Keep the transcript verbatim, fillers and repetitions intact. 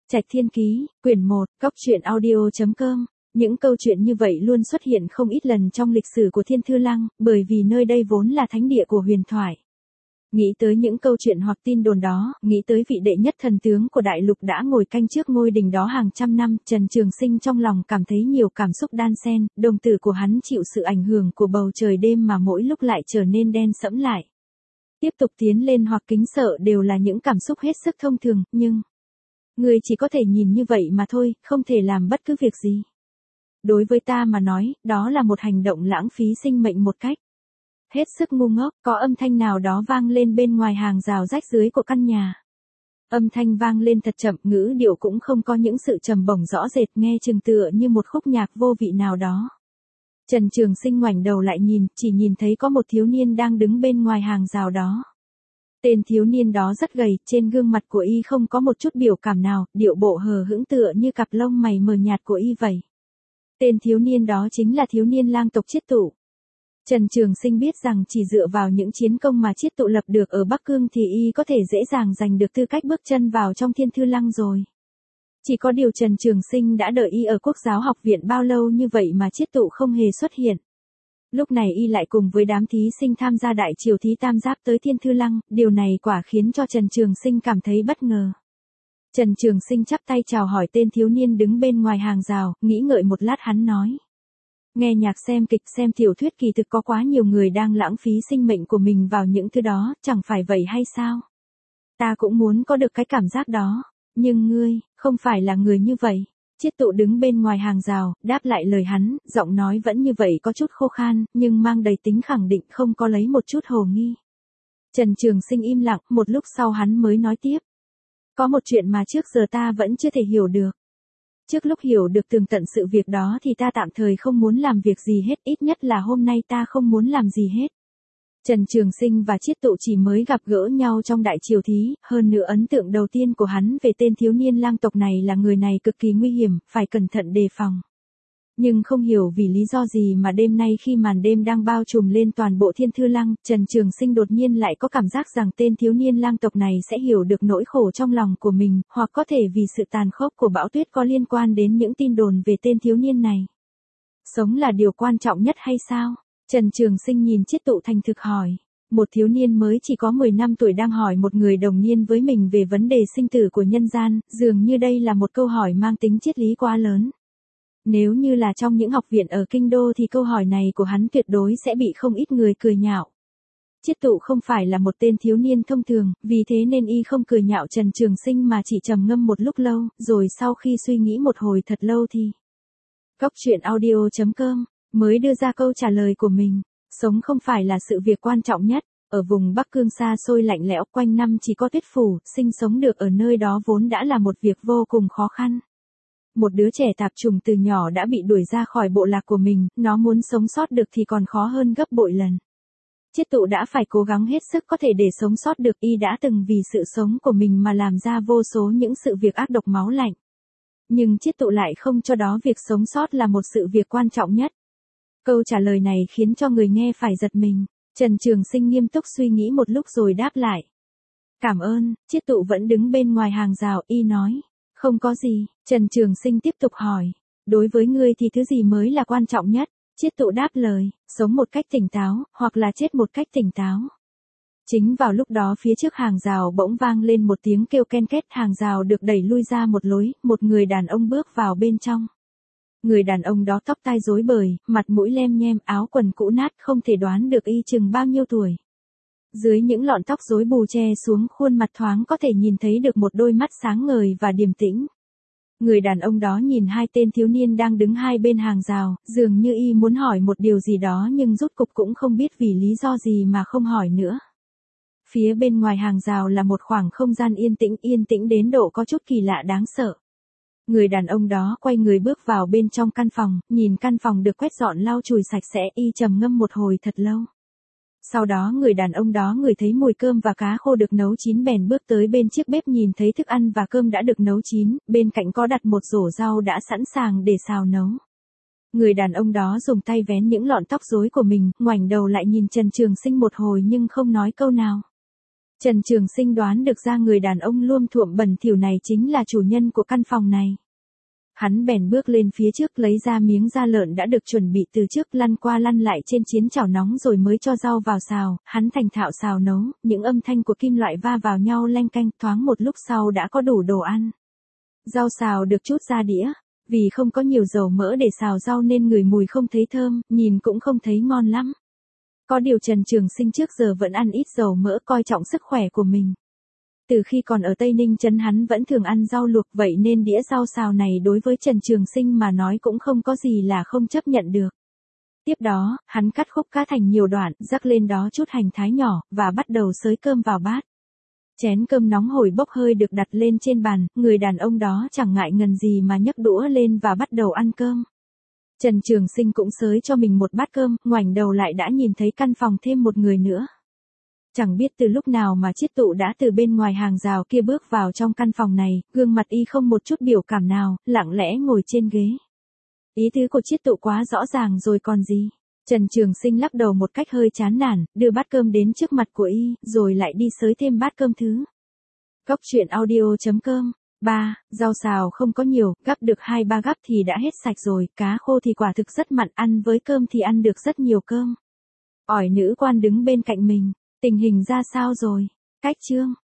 Trạch Thiên Ký, quyển một, góc truyện audio chấm com. Những câu chuyện như vậy luôn xuất hiện không ít lần trong lịch sử của Thiên Thư Lăng, bởi vì nơi đây vốn là thánh địa của huyền thoại. Nghĩ tới những câu chuyện hoặc tin đồn đó, nghĩ tới vị đệ nhất thần tướng của đại lục đã ngồi canh trước ngôi đình đó hàng trăm năm, Trần Trường Sinh trong lòng cảm thấy nhiều cảm xúc đan xen, đồng tử của hắn chịu sự ảnh hưởng của bầu trời đêm mà mỗi lúc lại trở nên đen sẫm lại. Tiếp tục tiến lên hoặc kính sợ đều là những cảm xúc hết sức thông thường, nhưng người chỉ có thể nhìn như vậy mà thôi, không thể làm bất cứ việc gì. Đối với ta mà nói, đó là một hành động lãng phí sinh mệnh một cách hết sức ngu ngốc. Có âm thanh nào đó vang lên bên ngoài hàng rào rách dưới của căn nhà. Âm thanh vang lên thật chậm, ngữ điệu cũng không có những sự trầm bổng rõ rệt, nghe chừng tựa như một khúc nhạc vô vị nào đó. Trần Trường Sinh ngoảnh đầu lại nhìn, chỉ nhìn thấy có một thiếu niên đang đứng bên ngoài hàng rào đó. Tên thiếu niên đó rất gầy, trên gương mặt của y không có một chút biểu cảm nào, điệu bộ hờ hững tựa như cặp lông mày mờ nhạt của y vậy. Tên thiếu niên đó chính là thiếu niên lang tộc Chiết Tụ. Trần Trường Sinh biết rằng chỉ dựa vào những chiến công mà Chiết Tụ lập được ở Bắc Cương thì y có thể dễ dàng giành được tư cách bước chân vào trong Thiên Thư Lăng rồi. Chỉ có điều Trần Trường Sinh đã đợi y ở Quốc giáo học viện bao lâu như vậy mà Chiết Tụ không hề xuất hiện. Lúc này y lại cùng với đám thí sinh tham gia đại triều thí tam giáp tới Thiên Thư Lăng, điều này quả khiến cho Trần Trường Sinh cảm thấy bất ngờ. Trần Trường Sinh chắp tay chào hỏi tên thiếu niên đứng bên ngoài hàng rào, nghĩ ngợi một lát hắn nói. Nghe nhạc, xem kịch, xem tiểu thuyết, kỳ thực có quá nhiều người đang lãng phí sinh mệnh của mình vào những thứ đó, chẳng phải vậy hay sao? Ta cũng muốn có được cái cảm giác đó, nhưng ngươi, không phải là người như vậy. Chiết Tụ đứng bên ngoài hàng rào, đáp lại lời hắn, giọng nói vẫn như vậy có chút khô khan, nhưng mang đầy tính khẳng định, không có lấy một chút hồ nghi. Trần Trường Sinh im lặng, một lúc sau hắn mới nói tiếp. Có một chuyện mà trước giờ ta vẫn chưa thể hiểu được. Trước lúc hiểu được tường tận sự việc đó thì ta tạm thời không muốn làm việc gì hết, ít nhất là hôm nay ta không muốn làm gì hết. Trần Trường Sinh và Chiết Tụ chỉ mới gặp gỡ nhau trong đại triều thí, hơn nữa ấn tượng đầu tiên của hắn về tên thiếu niên lang tộc này là người này cực kỳ nguy hiểm, phải cẩn thận đề phòng. Nhưng không hiểu vì lý do gì mà đêm nay khi màn đêm đang bao trùm lên toàn bộ Thiên Thư Lăng, Trần Trường Sinh đột nhiên lại có cảm giác rằng tên thiếu niên lang tộc này sẽ hiểu được nỗi khổ trong lòng của mình, hoặc có thể vì sự tàn khốc của bão tuyết có liên quan đến những tin đồn về tên thiếu niên này. Sống là điều quan trọng nhất hay sao? Trần Trường Sinh nhìn Chiết Tụ thành thực hỏi. Một thiếu niên mới chỉ có mười năm tuổi đang hỏi một người đồng niên với mình về vấn đề sinh tử của nhân gian, dường như đây là một câu hỏi mang tính triết lý quá lớn. Nếu như là trong những học viện ở Kinh Đô thì câu hỏi này của hắn tuyệt đối sẽ bị không ít người cười nhạo. Chiết Tụ không phải là một tên thiếu niên thông thường, vì thế nên y không cười nhạo Trần Trường Sinh mà chỉ trầm ngâm một lúc lâu, rồi sau khi suy nghĩ một hồi thật lâu thì góc truyện audio chấm com mới đưa ra câu trả lời của mình. Sống không phải là sự việc quan trọng nhất. Ở vùng Bắc Cương xa xôi lạnh lẽo, quanh năm chỉ có tuyết phủ, sinh sống được ở nơi đó vốn đã là một việc vô cùng khó khăn. Một đứa trẻ tạp chủng từ nhỏ đã bị đuổi ra khỏi bộ lạc của mình, nó muốn sống sót được thì còn khó hơn gấp bội lần. Chiết Tụ đã phải cố gắng hết sức có thể để sống sót được, y đã từng vì sự sống của mình mà làm ra vô số những sự việc ác độc máu lạnh. Nhưng Chiết Tụ lại không cho đó việc sống sót là một sự việc quan trọng nhất. Câu trả lời này khiến cho người nghe phải giật mình. Trần Trường Sinh nghiêm túc suy nghĩ một lúc rồi đáp lại. Cảm ơn. Chiết Tụ vẫn đứng bên ngoài hàng rào, y nói. Không có gì. Trần Trường Sinh tiếp tục hỏi. Đối với ngươi thì thứ gì mới là quan trọng nhất? Chiết Tụ đáp lời. Sống một cách tỉnh táo, hoặc là chết một cách tỉnh táo. Chính vào lúc đó phía trước hàng rào bỗng vang lên một tiếng kêu ken két, hàng rào được đẩy lui ra một lối, một người đàn ông bước vào bên trong. Người đàn ông đó tóc tai rối bời, mặt mũi lem nhem, áo quần cũ nát, không thể đoán được y chừng bao nhiêu tuổi. Dưới những lọn tóc rối bù che xuống khuôn mặt thoáng có thể nhìn thấy được một đôi mắt sáng ngời và điềm tĩnh. Người đàn ông đó nhìn hai tên thiếu niên đang đứng hai bên hàng rào, dường như y muốn hỏi một điều gì đó nhưng rốt cục cũng không biết vì lý do gì mà không hỏi nữa. Phía bên ngoài hàng rào là một khoảng không gian yên tĩnh, yên tĩnh đến độ có chút kỳ lạ đáng sợ. Người đàn ông đó quay người bước vào bên trong căn phòng, nhìn căn phòng được quét dọn lau chùi sạch sẽ, y trầm ngâm một hồi thật lâu. Sau đó người đàn ông đó ngửi thấy mùi cơm và cá khô được nấu chín bèn bước tới bên chiếc bếp, nhìn thấy thức ăn và cơm đã được nấu chín, bên cạnh có đặt một rổ rau đã sẵn sàng để xào nấu. Người đàn ông đó dùng tay vén những lọn tóc rối của mình, ngoảnh đầu lại nhìn Trần Trường Sinh một hồi nhưng không nói câu nào. Trần Trường Sinh đoán được ra người đàn ông luông thuộm bẩn thỉu này chính là chủ nhân của căn phòng này. Hắn bèn bước lên phía trước lấy ra miếng da lợn đã được chuẩn bị từ trước, lăn qua lăn lại trên chiến chảo nóng rồi mới cho rau vào xào, hắn thành thạo xào nấu, những âm thanh của kim loại va vào nhau leng keng, thoáng một lúc sau đã có đủ đồ ăn. Rau xào được trút ra đĩa, vì không có nhiều dầu mỡ để xào rau nên ngửi mùi không thấy thơm, nhìn cũng không thấy ngon lắm. Có điều Trần Trường Sinh trước giờ vẫn ăn ít dầu mỡ, coi trọng sức khỏe của mình. Từ khi còn ở Tây Ninh trấn hắn vẫn thường ăn rau luộc, vậy nên đĩa rau xào này đối với Trần Trường Sinh mà nói cũng không có gì là không chấp nhận được. Tiếp đó, hắn cắt khúc cá thành nhiều đoạn, rắc lên đó chút hành thái nhỏ, và bắt đầu xới cơm vào bát. Chén cơm nóng hổi bốc hơi được đặt lên trên bàn, người đàn ông đó chẳng ngại ngần gì mà nhấc đũa lên và bắt đầu ăn cơm. Trần Trường Sinh cũng xới cho mình một bát cơm, ngoảnh đầu lại đã nhìn thấy căn phòng thêm một người nữa. Chẳng biết từ lúc nào mà Chiết Tụ đã từ bên ngoài hàng rào kia bước vào trong căn phòng này, gương mặt y không một chút biểu cảm nào, lặng lẽ ngồi trên ghế. Ý tứ của Chiết Tụ quá rõ ràng rồi còn gì. Trần Trường Sinh lắc đầu một cách hơi chán nản, đưa bát cơm đến trước mặt của y, rồi lại đi xới thêm bát cơm thứ. Cốc truyện audio chấm com. ba. Rau xào không có nhiều, gắp được hai ba gắp thì đã hết sạch rồi, cá khô thì quả thực rất mặn, ăn với cơm thì ăn được rất nhiều cơm. Ỏi nữ quan đứng bên cạnh mình, tình hình ra sao rồi? Cách chương.